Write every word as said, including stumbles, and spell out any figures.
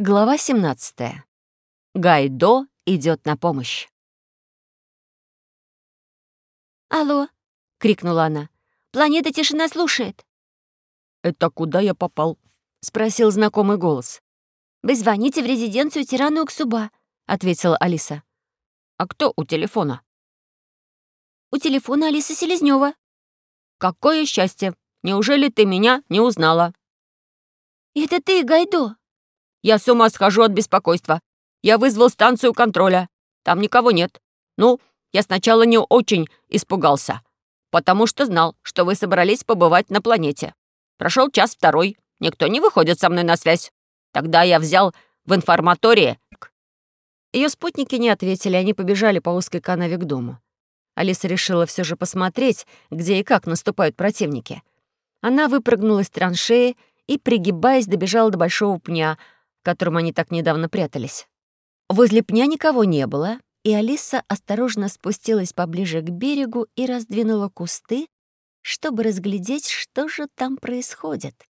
Глава семнадцатая. Гайдо идет на помощь. «Алло!» — крикнула она. «Планета Тишина слушает!» «Это куда я попал?» — спросил знакомый голос. «Вы звоните в резиденцию тирана Уксуба», — ответила Алиса. «А кто у телефона?» «У телефона Алиса Селезнёва». «Какое счастье! Неужели ты меня не узнала?» «Это ты, Гайдо?» «Я с ума схожу от беспокойства. Я вызвал станцию контроля. Там никого нет. Ну, я сначала не очень испугался, потому что знал, что вы собрались побывать на планете. Прошел час-второй, никто не выходит со мной на связь. Тогда я взял в информатории...» Ее спутники не ответили, они побежали по узкой канаве к дому. Алиса решила все же посмотреть, где и как наступают противники. Она выпрыгнула из траншеи и, пригибаясь, добежала до большого пня, в котором они так недавно прятались. Возле пня никого не было, и Алиса осторожно спустилась поближе к берегу и раздвинула кусты, чтобы разглядеть, что же там происходит.